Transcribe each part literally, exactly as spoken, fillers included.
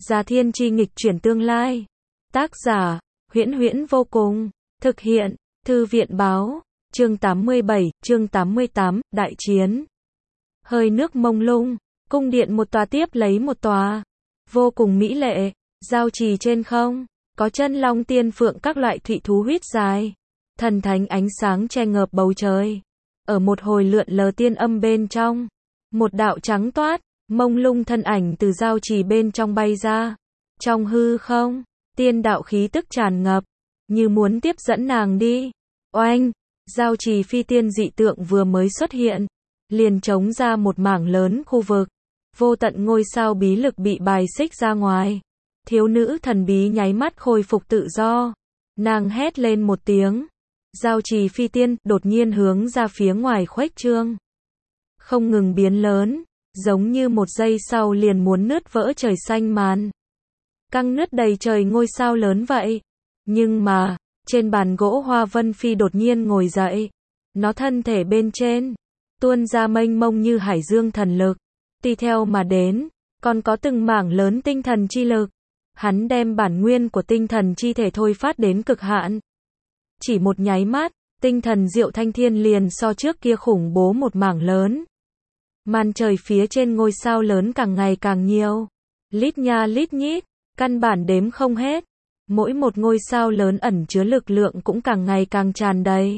Gia Thiên Chi nghịch chuyển tương lai. Tác giả, Huyễn Huyễn vô cùng. Thực hiện, Thư viện báo. Chương tám mươi bảy, chương tám mươi tám, Đại chiến. Hơi nước mông lung, cung điện một tòa tiếp lấy một tòa. Vô cùng mỹ lệ, giao trì trên không, có chân long tiên phượng các loại thụy thú huyết dài. Thần thánh ánh sáng che ngợp bầu trời. Ở một hồi lượn lờ tiên âm bên trong, một đạo trắng toát, mông lung thân ảnh từ giao trì bên trong bay ra. Trong hư không, tiên đạo khí tức tràn ngập, như muốn tiếp dẫn nàng đi. Oanh, giao trì phi tiên dị tượng vừa mới xuất hiện, liền trống ra một mảng lớn khu vực. Vô tận ngôi sao bí lực bị bài xích ra ngoài. Thiếu nữ thần bí nháy mắt khôi phục tự do. Nàng hét lên một tiếng. Giao trì phi tiên đột nhiên hướng ra phía ngoài khuếch trương. Không ngừng biến lớn, giống như một giây sau liền muốn nứt vỡ trời xanh màn. Căng nứt đầy trời ngôi sao lớn vậy. Nhưng mà, trên bàn gỗ Hoa Vân Phi đột nhiên ngồi dậy. Nó thân thể bên trên, tuôn ra mênh mông như hải dương thần lực. Tùy theo mà đến, còn có từng mảng lớn tinh thần chi lực. Hắn đem bản nguyên của tinh thần chi thể thôi phát đến cực hạn. Chỉ một nháy mắt, tinh thần Diệu Thanh Thiên liền so trước kia khủng bố một mảng lớn. Màn trời phía trên ngôi sao lớn càng ngày càng nhiều. Lít nha lít nhít, căn bản đếm không hết. Mỗi một ngôi sao lớn ẩn chứa lực lượng cũng càng ngày càng tràn đầy.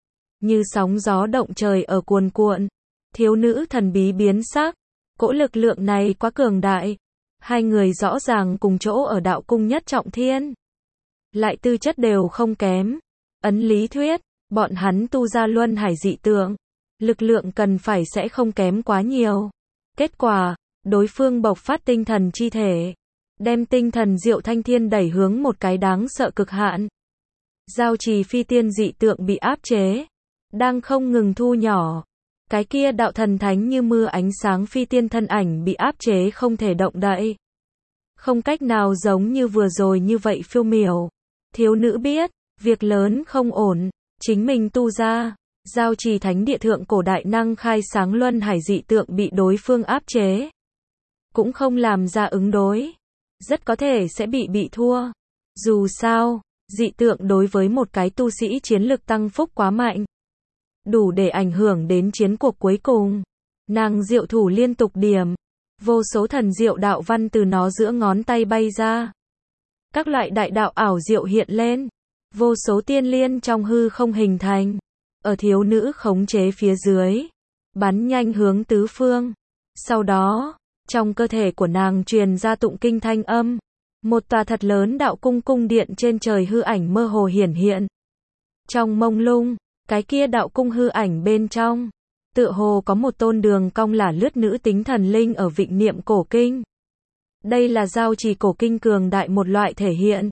Như sóng gió động trời ở cuồn cuộn. Thiếu nữ thần bí biến sắc. Cỗ lực lượng này quá cường đại. Hai người rõ ràng cùng chỗ ở đạo cung nhất trọng thiên. Lại tư chất đều không kém. Ấn lý thuyết, bọn hắn tu ra luân hải dị tượng. Lực lượng cần phải sẽ không kém quá nhiều. Kết quả, đối phương bộc phát tinh thần chi thể. Đem tinh thần Diệu Thanh Thiên đẩy hướng một cái đáng sợ cực hạn. Giao trì phi tiên dị tượng bị áp chế. Đang không ngừng thu nhỏ. Cái kia đạo thần thánh như mưa ánh sáng phi tiên thân ảnh bị áp chế không thể động đậy. Không cách nào giống như vừa rồi như vậy phiêu miểu. Thiếu nữ biết, việc lớn không ổn, chính mình tu ra. Giao trì thánh địa thượng cổ đại năng khai sáng luân hải dị tượng bị đối phương áp chế. Cũng không làm ra ứng đối. Rất có thể sẽ bị bị thua. Dù sao, dị tượng đối với một cái tu sĩ chiến lực tăng phúc quá mạnh. Đủ để ảnh hưởng đến chiến cuộc cuối cùng. Nàng diệu thủ liên tục điểm. Vô số thần diệu đạo văn từ nó giữa ngón tay bay ra. Các loại đại đạo ảo diệu hiện lên. Vô số tiên liên trong hư không hình thành. Ở thiếu nữ khống chế phía dưới. Bắn nhanh hướng tứ phương. Sau đó, trong cơ thể của nàng truyền ra tụng kinh thanh âm. Một tòa thật lớn đạo cung cung điện trên trời hư ảnh mơ hồ hiển hiện. Trong mông lung, cái kia đạo cung hư ảnh bên trong. Tựa hồ có một tôn đường cong là lướt nữ tính thần linh ở vịnh niệm cổ kinh. Đây là giao trì cổ kinh cường đại một loại thể hiện.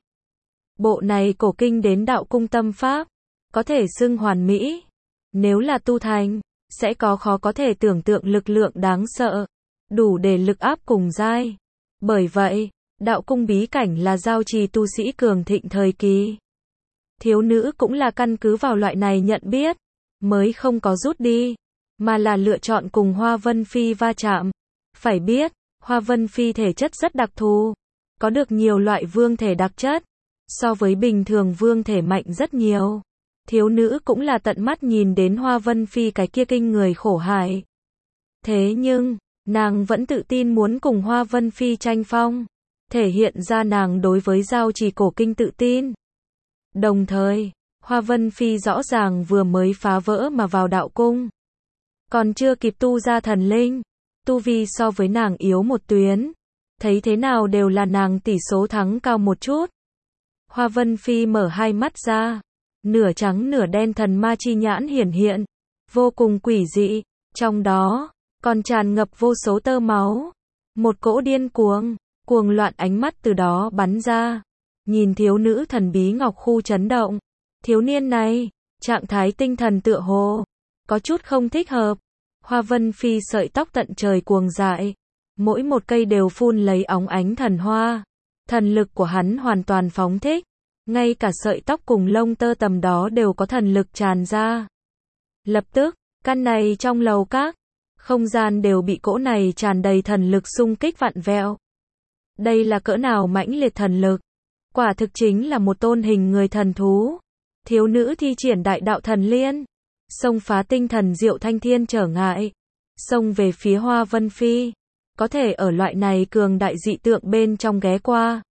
Bộ này cổ kinh đến đạo cung tâm pháp. Có thể xưng hoàn mỹ. Nếu là tu thành, sẽ có khó có thể tưởng tượng lực lượng đáng sợ. Đủ để lực áp cùng giai. Bởi vậy, đạo cung bí cảnh là giao trì tu sĩ cường thịnh thời kỳ. Thiếu nữ cũng là căn cứ vào loại này nhận biết. Mới không có rút đi. Mà là lựa chọn cùng Hoa Vân Phi va chạm. Phải biết, Hoa Vân Phi thể chất rất đặc thù. Có được nhiều loại vương thể đặc chất. So với bình thường vương thể mạnh rất nhiều. Thiếu nữ cũng là tận mắt nhìn đến Hoa Vân Phi cái kia kinh người khổ hại. Thế nhưng, nàng vẫn tự tin muốn cùng Hoa Vân Phi tranh phong. Thể hiện ra nàng đối với giao trì cổ kinh tự tin. Đồng thời, Hoa Vân Phi rõ ràng vừa mới phá vỡ mà vào đạo cung. Còn chưa kịp tu ra thần linh. Tu vi so với nàng yếu một tuyến. Thấy thế nào đều là nàng tỷ số thắng cao một chút. Hoa Vân Phi mở hai mắt ra. Nửa trắng nửa đen thần ma chi nhãn hiển hiện. Vô cùng quỷ dị. Trong đó, còn tràn ngập vô số tơ máu. Một cỗ điên cuồng, cuồng loạn ánh mắt từ đó bắn ra. Nhìn thiếu nữ thần bí ngọc khu chấn động. Thiếu niên này, trạng thái tinh thần tựa hồ. Có chút không thích hợp. Hoa Vân Phi sợi tóc tận trời cuồng dại. Mỗi một cây đều phun lấy óng ánh thần hoa. Thần lực của hắn hoàn toàn phóng thích. Ngay cả sợi tóc cùng lông tơ tầm đó đều có thần lực tràn ra. Lập tức, căn này trong lầu các, không gian đều bị cỗ này tràn đầy thần lực xung kích vặn vẹo. Đây là cỡ nào mãnh liệt thần lực. Quả thực chính là một tôn hình người thần thú. Thiếu nữ thi triển đại đạo thần liên, xông phá tinh thần Diệu Thanh Thiên trở ngại, xông về phía Hoa Vân Phi. Có thể ở loại này cường đại dị tượng bên trong ghé qua,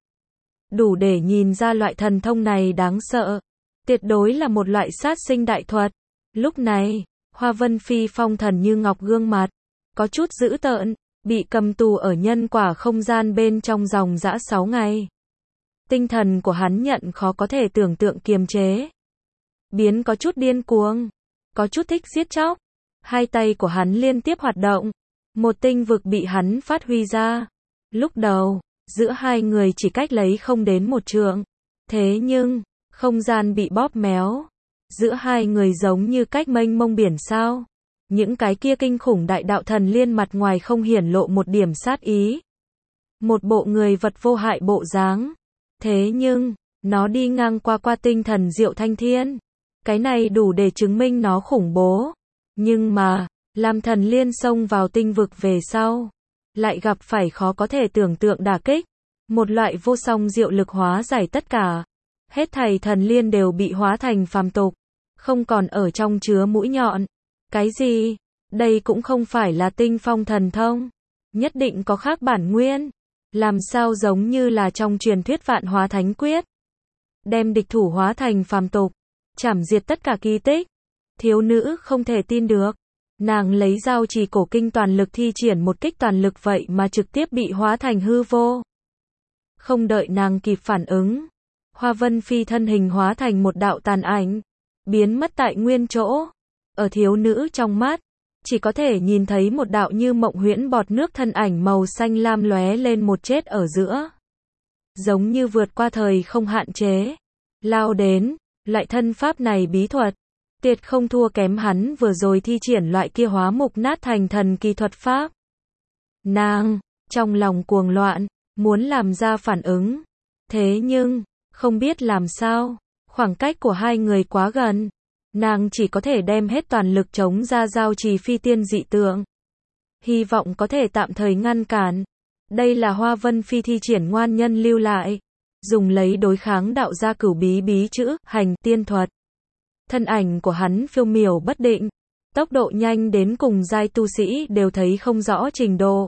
đủ để nhìn ra loại thần thông này đáng sợ. Tuyệt đối là một loại sát sinh đại thuật. Lúc này, Hoa Vân Phi phong thần như ngọc gương mặt, có chút dữ tợn, bị cầm tù ở nhân quả không gian bên trong dòng dã sáu ngày. Tinh thần của hắn nhận khó có thể tưởng tượng kiềm chế. Biến có chút điên cuồng, có chút thích giết chóc. Hai tay của hắn liên tiếp hoạt động. Một tinh vực bị hắn phát huy ra. Lúc đầu, giữa hai người chỉ cách lấy không đến một trượng. Thế nhưng, không gian bị bóp méo. Giữa hai người giống như cách mênh mông biển sao. Những cái kia kinh khủng đại đạo thần liên mặt ngoài không hiển lộ một điểm sát ý. Một bộ người vật vô hại bộ dáng. Thế nhưng, nó đi ngang qua qua tinh thần Diệu Thanh Thiên. Cái này đủ để chứng minh nó khủng bố. Nhưng mà, làm thần liên xông vào tinh vực về sau, lại gặp phải khó có thể tưởng tượng đả kích. Một loại vô song diệu lực hóa giải tất cả. Hết thảy thần liên đều bị hóa thành phàm tục, không còn ở trong chứa mũi nhọn. Cái gì? Đây cũng không phải là tinh phong thần thông. Nhất định có khác bản nguyên. Làm sao giống như là trong truyền thuyết vạn hóa thánh quyết. Đem địch thủ hóa thành phàm tục, chảm diệt tất cả kỳ tích. Thiếu nữ không thể tin được. Nàng lấy giao trì cổ kinh toàn lực thi triển một kích toàn lực vậy mà trực tiếp bị hóa thành hư vô. Không đợi nàng kịp phản ứng, Hoa Vân Phi thân hình hóa thành một đạo tàn ảnh, biến mất tại nguyên chỗ. Ở thiếu nữ trong mắt, chỉ có thể nhìn thấy một đạo như mộng huyễn bọt nước thân ảnh màu xanh lam lóe lên một chết ở giữa. Giống như vượt qua thời không hạn chế, lao đến. Loại thân pháp này bí thuật, tuyệt không thua kém hắn vừa rồi thi triển loại kia hóa mục nát thành thần kỳ thuật pháp. Nàng, trong lòng cuồng loạn, muốn làm ra phản ứng. Thế nhưng, không biết làm sao, khoảng cách của hai người quá gần. Nàng chỉ có thể đem hết toàn lực chống ra giao trì phi tiên dị tượng. Hy vọng có thể tạm thời ngăn cản. Đây là Hoa Vân Phi thi triển ngoan nhân lưu lại. Dùng lấy đối kháng đạo gia cửu bí bí chữ, hành, tiên thuật. Thân ảnh của hắn phiêu miểu bất định. Tốc độ nhanh đến cùng giai tu sĩ đều thấy không rõ trình độ.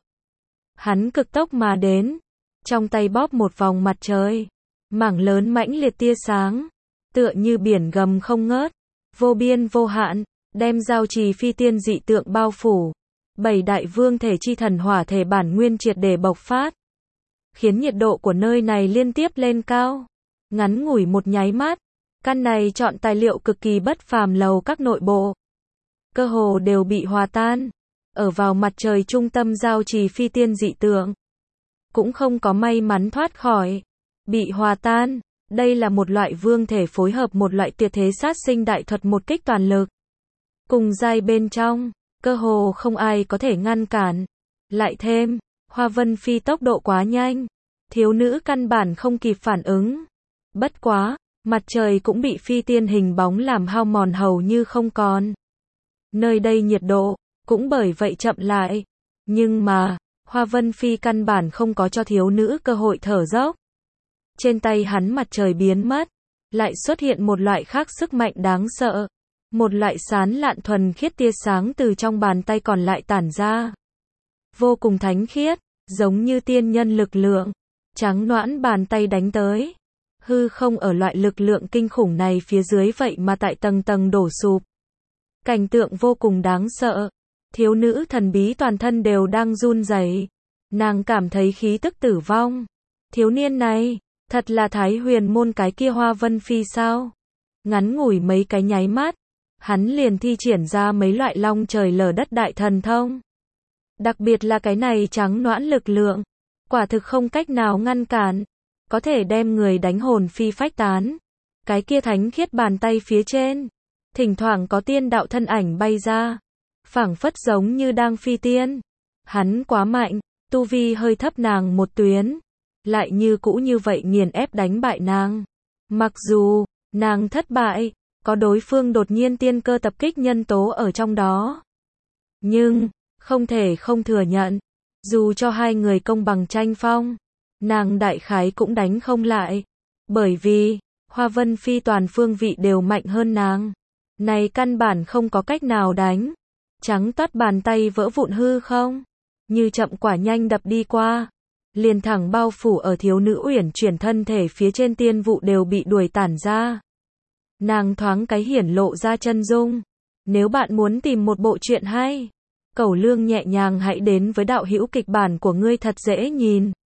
Hắn cực tốc mà đến. Trong tay bóp một vòng mặt trời. Mảng lớn mãnh liệt tia sáng. Tựa như biển gầm không ngớt. Vô biên vô hạn. Đem giao trì phi tiên dị tượng bao phủ. Bảy đại vương thể chi thần hỏa thể bản nguyên triệt để bộc phát. Khiến nhiệt độ của nơi này liên tiếp lên cao. Ngắn ngủi một nháy mắt, căn này chọn tài liệu cực kỳ bất phàm lầu các nội bộ. Cơ hồ đều bị hòa tan. Ở vào mặt trời trung tâm giao trì phi tiên dị tượng. Cũng không có may mắn thoát khỏi. Bị hòa tan. Đây là một loại vương thể phối hợp một loại tuyệt thế sát sinh đại thuật một kích toàn lực. Cùng giai bên trong, cơ hồ không ai có thể ngăn cản. Lại thêm, Hoa Vân Phi tốc độ quá nhanh. Thiếu nữ căn bản không kịp phản ứng. Bất quá, mặt trời cũng bị phi tiên hình bóng làm hao mòn hầu như không còn. Nơi đây nhiệt độ, cũng bởi vậy chậm lại. Nhưng mà, Hoa Vân Phi căn bản không có cho thiếu nữ cơ hội thở dốc. Trên tay hắn mặt trời biến mất. Lại xuất hiện một loại khác sức mạnh đáng sợ. Một loại sán lạn thuần khiết tia sáng từ trong bàn tay còn lại tản ra. Vô cùng thánh khiết, giống như tiên nhân lực lượng. Trắng nõn bàn tay đánh tới. Hư không ở loại lực lượng kinh khủng này phía dưới vậy mà tại tầng tầng đổ sụp. Cảnh tượng vô cùng đáng sợ. Thiếu nữ thần bí toàn thân đều đang run rẩy. Nàng cảm thấy khí tức tử vong. Thiếu niên này, thật là Thái Huyền môn cái kia Hoa Vân Phi sao? Ngắn ngủi mấy cái nháy mắt, hắn liền thi triển ra mấy loại long trời lở đất đại thần thông. Đặc biệt là cái này trắng nõn lực lượng, quả thực không cách nào ngăn cản, có thể đem người đánh hồn phi phách tán. Cái kia thánh khiết bàn tay phía trên, thỉnh thoảng có tiên đạo thân ảnh bay ra, phảng phất giống như đang phi tiên. Hắn quá mạnh, tu vi hơi thấp nàng một tuyến, lại như cũ như vậy nghiền ép đánh bại nàng. Mặc dù nàng thất bại, có đối phương đột nhiên tiên cơ tập kích nhân tố ở trong đó, nhưng không thể không thừa nhận, dù cho hai người công bằng tranh phong, nàng đại khái cũng đánh không lại. Bởi vì, Hoa Vân Phi toàn phương vị đều mạnh hơn nàng. Này căn bản không có cách nào đánh. Trắng toát bàn tay vỡ vụn hư không? Như chậm quả nhanh đập đi qua. Liền thẳng bao phủ ở thiếu nữ uyển chuyển thân thể phía trên tiên vụ đều bị đuổi tản ra. Nàng thoáng cái hiển lộ ra chân dung. Nếu bạn muốn tìm một bộ truyện hay, Cẩu Lương nhẹ nhàng hãy đến với đạo hữu kịch bản của ngươi thật dễ nhìn.